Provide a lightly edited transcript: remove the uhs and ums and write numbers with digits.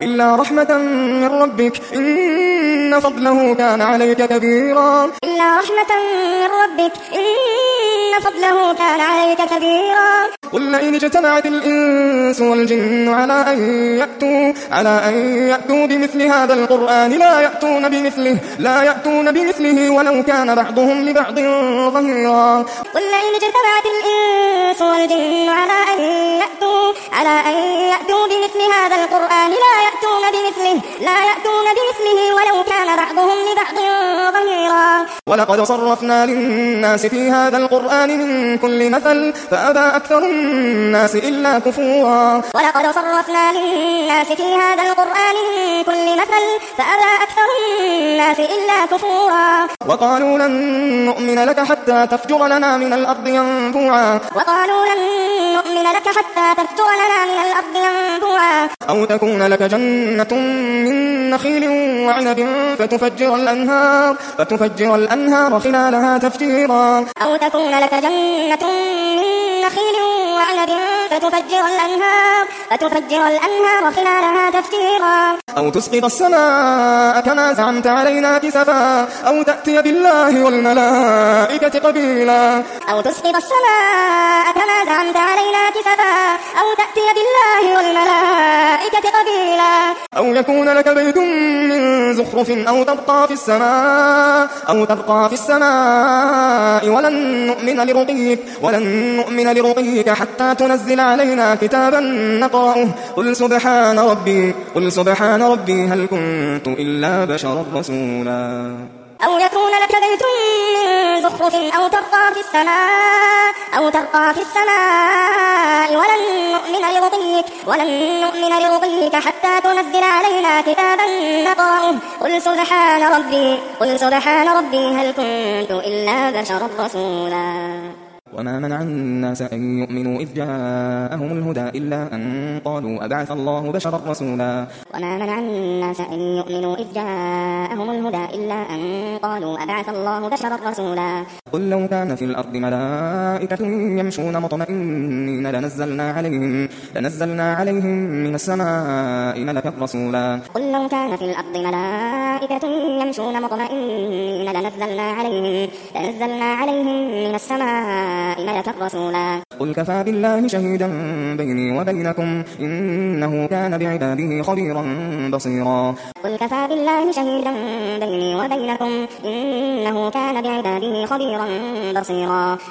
إلا رحمة من ربك إن فضله كان عليك كبيرا إلا رحمة من ربك إن فضله كان عليك كبيرا قل لئن اجتمعت الإنس والجن على أن يأتوا بمثل هذا القرآن لا يأتون بمثله ولو كان بعضهم لبعض ظهيرا قل لئن اجتمعت الإنس والجن على أن يأتوا بمثل هذا القرآن لا يأتون بمثله ولو كان بعضهم لبعض ظهيرا ولقد صرفنا للناس في هذا القرآن من كل مثل فأبى أكثر الناس إلا كفورا ولقد صرفنا للناس في هذا القرآن من كل مثل فأبى أكثر الناس إلا كفورا وقالوا لن نؤمن لك حتى تفجر لنا من الأرض ينبوعا أو تكون لك جنة من نخيل وعنب فتفجر الأنهار خلالها تفجيرا أو تكون لك جنة من نخيل وعنب فتفجر الأنهار خلالها تفجيرا أو تسقط السماء كما زعمت علينا كسفا أو تأتي بالله والملائكة قبيلا أو يكون لك بيت من زخرف أو تبقى في السماء ولن نؤمن لرقيك حتى تنزل علينا كتابا نقرأه قل سبحان ربي هل كنت إلا بشرا رسولا أو يكون لك بيت من زخرف أو ترقى في السماء ولن نؤمن لرقيك حتى تنزل علينا كتابا نقرأه قل سبحان ربي هل كنت إلا بشرا رسولا وما منع الناس أن يؤمنوا إذ جاءهم الهدى إلا أن قالوا أبعث الله بشرا رسولا قل لو كان في الأرض ملائكة يمشون مطمئنين لنزلنا عليهم من السماء ملكا رسولا قل لو كان في الأرض ملائكة يمشون مطمئنين لنزلنا عليهم من السماء ملكا رسولا قل كفى بالله شهيدا بيني وبينكم إنه كان بعباده خبيرا بصيرا قل كفى بالله شهيدا بيني وبينكم إنه كان بعباده خبيرا بصيرا